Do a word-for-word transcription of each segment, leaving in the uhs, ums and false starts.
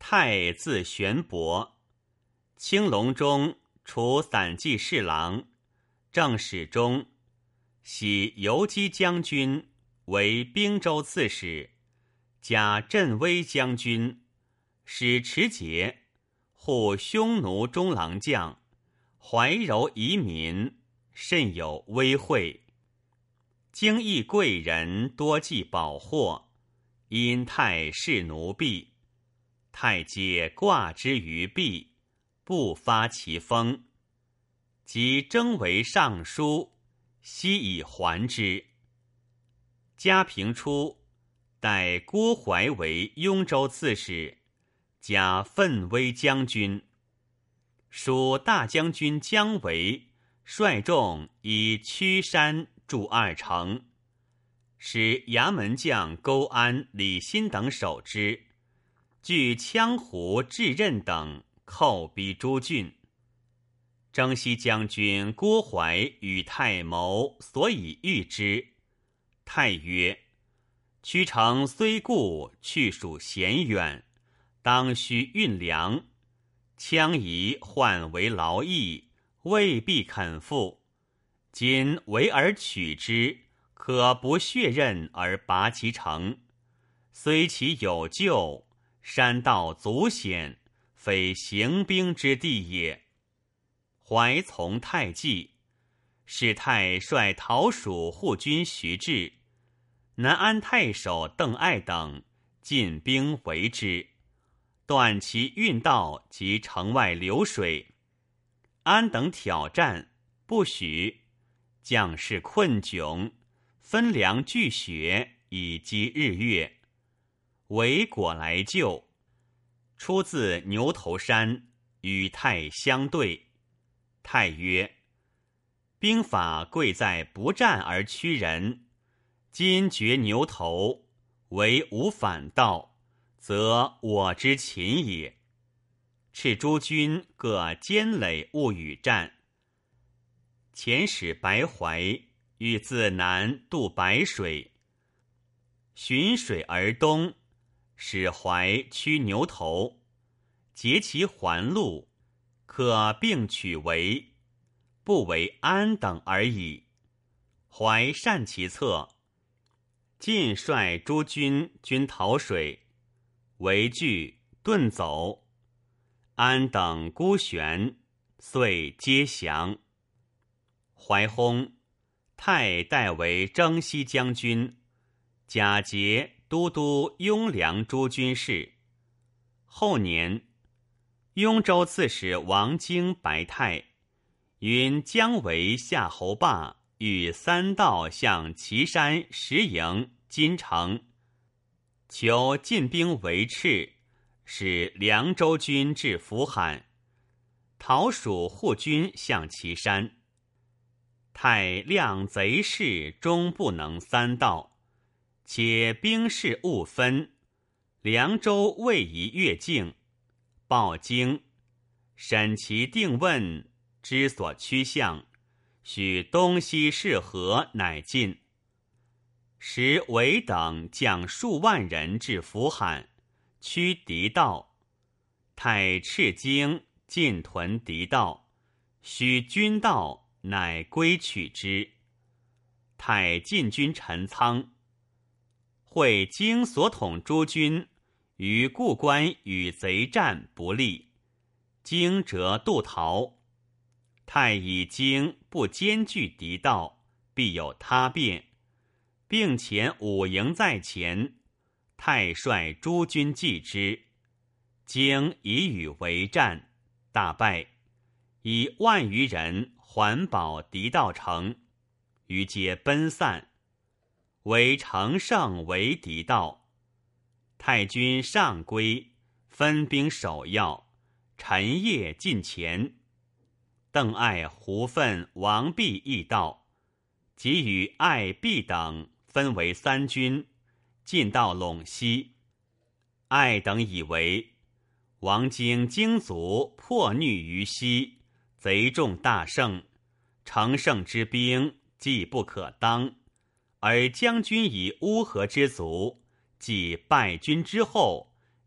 太字玄伯，青隆中除散骑侍郎，正史中徙游击将军，为兵州刺史，加镇威将军，使持节，护匈奴中郎将，怀柔夷民，甚有威惠。京邑贵人多寄宝货，因太视奴婢。太皆挂之于壁，不发其锋。即征为尚书，悉以还之。嘉平初，代郭淮为雍州刺史，加奋威将军。属大将军姜维率众以曲山筑二城，使衙门将勾安、李欣等守之。据羌胡、智任等寇逼诸郡。征西将军郭淮与太谋，所以御之。太曰：曲城虽固，去属险远，当须运粮。羌夷换为劳役，未必肯付。今围而取之，可不血刃而拔其城。虽其有救，山道阻险，非行兵之地也。怀从太计，使太率陶蜀护军徐志、南安太守邓艾等进兵围之，断其运道及城外流水。安等挑战，不许，将士困窘，分粮聚血，以积日月。惟果来救，出自牛头山，与太相对。太曰：兵法贵在不战而屈人，今绝牛头，唯无反道，则我之擒也。敕诸军各坚垒勿与战。遣使白怀欲自南渡白水，循水而东，使怀驱牛头，截其环路，可并取为，不为安等而已。怀善其策，尽率诸军均逃水，为惧遁走。安等孤悬，遂皆降。怀薨，太代为征西将军，假节都督雍凉诸军事。后年，雍州刺史王经白太，云姜维、夏侯霸欲三道向岐山、石营、金城，求进兵围赤，使凉州军至扶罕，陶蜀护军向岐山。太量贼势，终不能三道，且兵势勿分，凉州未宜越境。报京，审其定问，知所趋向，许东西适合，乃进。时韦等将数万人至扶罕，驱敌道。太斥京，进屯敌道，许军道，乃归取之。太进军陈仓，会京所统诸军于故关与贼战不利，京折渡逃。太以京不兼具敌道，必有他变，并遣五营在前，太率诸军继之。京以与为战，大败，以万余人环保敌道城，余皆奔散，唯乘胜为敌道。太军上归，分兵守要，晨夜进前。邓艾、胡奋、王弼亦到，即与艾、弼等分为三军，进到陇西。艾等以为王经精卒破虐于西，贼众大胜，乘胜之兵既不可当，而将军以乌合之卒，即败军之后，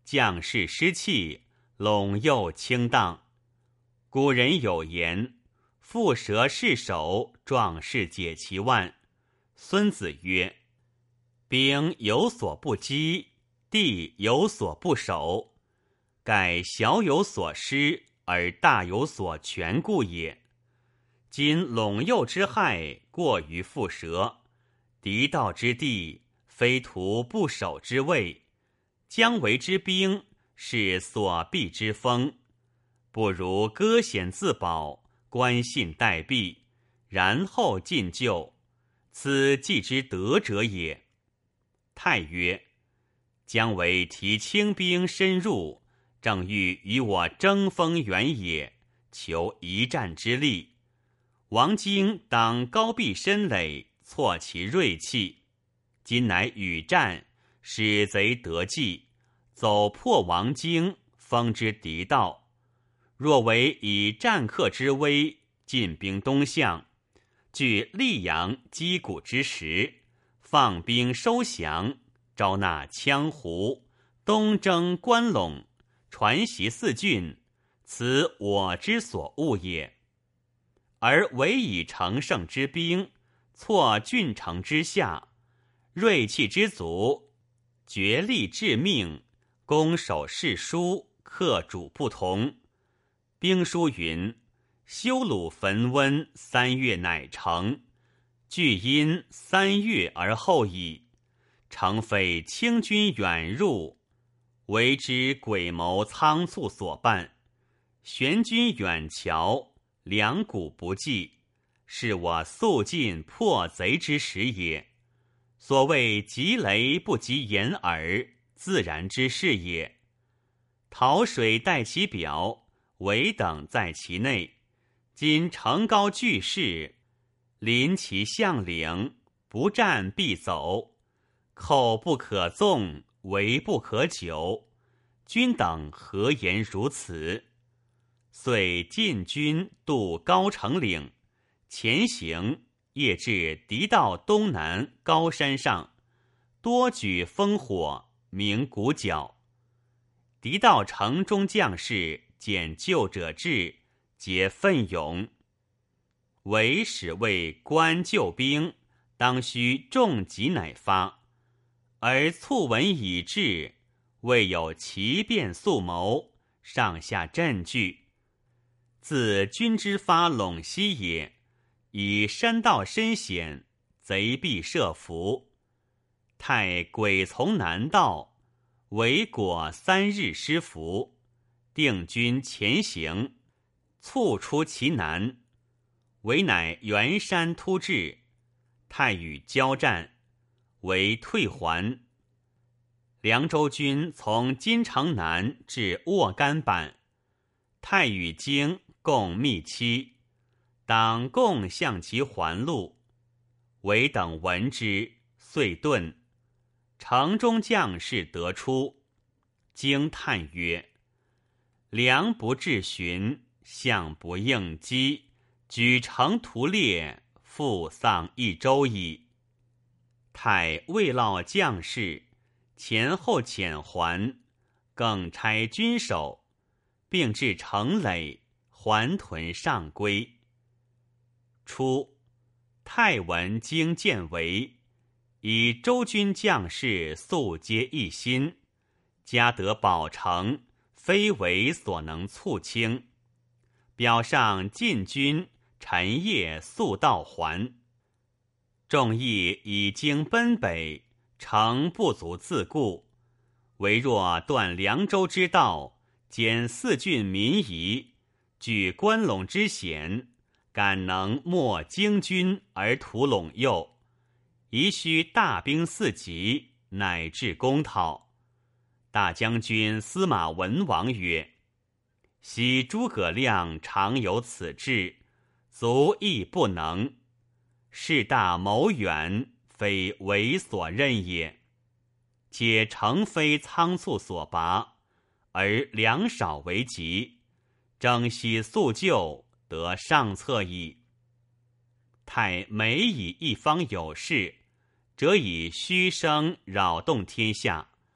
将士失气，陇右倾荡。古人有言：蝮蛇失手，壮士解其腕。孙子曰：兵有所不击，地有所不守，盖小有所失，而大有所全故也。今陇右之害过于蝮蛇，敌道之地非图不守之谓，将为之兵是所避之锋，不如割险自保，观信待毙，然后进救，此计之得者也。太曰：将为提轻兵深入，正欲与我争锋远也，求一战之力。王荆当高壁深垒，挫其锐气，今乃与战，使贼得计，走破王荆，封之敌道。若为以战客之威，进兵东向，据溧阳击鼓之时，放兵收降，招纳羌胡，东征关陇，传习四郡，此我之所恶也。而唯以乘胜之兵，挫郡城之下，锐气之足，决力致命，攻守势殊，克主不同。兵书云：修鲁焚温，三月乃成。据因三月而后已，诚非清军远入，为之诡谋仓促所办。玄军远瞧，两股不济，是我速进破贼之时也。所谓急雷不及掩耳，自然之事也。桃水待其表，围等在其内。今城高巨势，临其向领，不战必走，寇不可纵，围不可久。君等何言如此？遂进军渡高城岭，前行，夜至敌道东南高山上，多举烽火，鸣鼓角。敌道城中将士见救者至，皆奋勇。唯使为官救兵，当须重击乃发，而促闻已至，未有奇变速谋，上下震惧。自军之发陇西也，以山道深险，贼必设伏。太鬼从南道，为果三日失伏，定军前行，促出其南。为乃袁山突至，太与交战，为退还。凉州军从金城南至沃甘坂，太与荆共密期，当共向其还路。唯等闻之，遂遁。城中将士得出，荆叹曰：梁不至寻，相不应击，举城屠猎，复丧一州矣。太未劳将士，前后遣还，更差军守，并至城垒，还屯上归。初，太闻荆见围，以周军将士素皆一心，加得保城，非为所能促轻。表上进军，晨夜速到还。众议已经奔北，诚不足自顾，唯若断凉州之道，减四郡民夷，据关陇之险，敢能没荆军而屠陇右，宜须大兵四级，乃至攻讨。大将军司马文王曰：昔诸葛亮常有此志，足亦不能。事大谋远，非为所任也。且诚非仓促所拔，而粮少为急，征西速救，得上策矣。太每以一方有事，则以虚声扰动天下，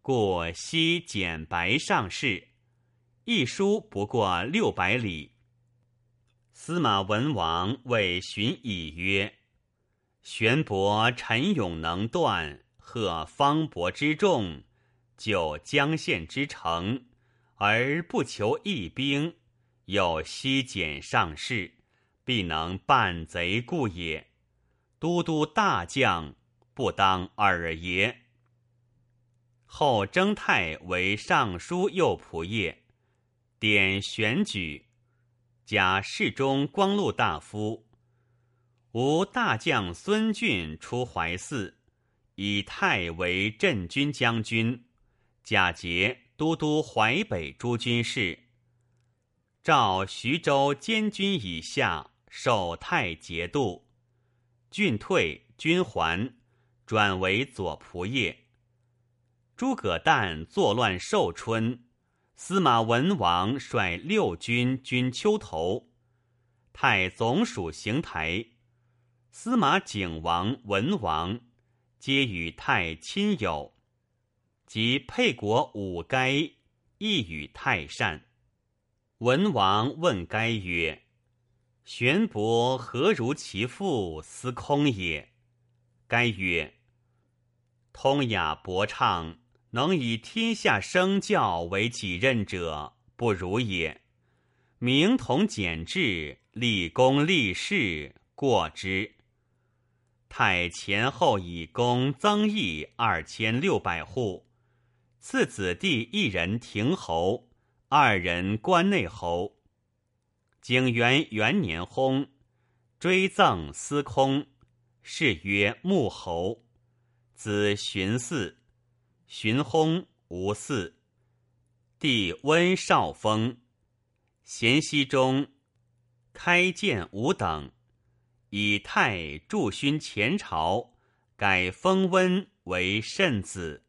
故悉简白上士，一书不过六百里。司马文王谓荀彧曰：玄伯陈勇能断，贺方伯之众，救江县之城，而不求义兵，有悉简上士，必能办贼故也。都督大将，不当尔也。后征泰为尚书右仆射，典选举，加侍中光禄大夫。吴大将孙峻出淮泗，以泰为镇军将军，假节都督淮北诸军事。召徐州监军以下，受太节度。郡退，军还，转为左仆射。诸葛诞作乱寿春，司马文王率六军军丘头，太总署行台。司马景王、文王皆与太亲友，及沛国武该亦与太善。文王问该曰：玄伯何如其父司空也？该曰：通雅博畅，能以天下声教为己任者，不如也。明统简制，立功立事，过之。太前后以功增邑二千六百户，赐子弟一人亭侯，二人关内侯。景元元年薨，追赠司空，谥曰穆侯。子荀嗣，荀薨，无嗣。弟温少封。咸熙中，开建五等，以太助勋前朝，改封温为慎子。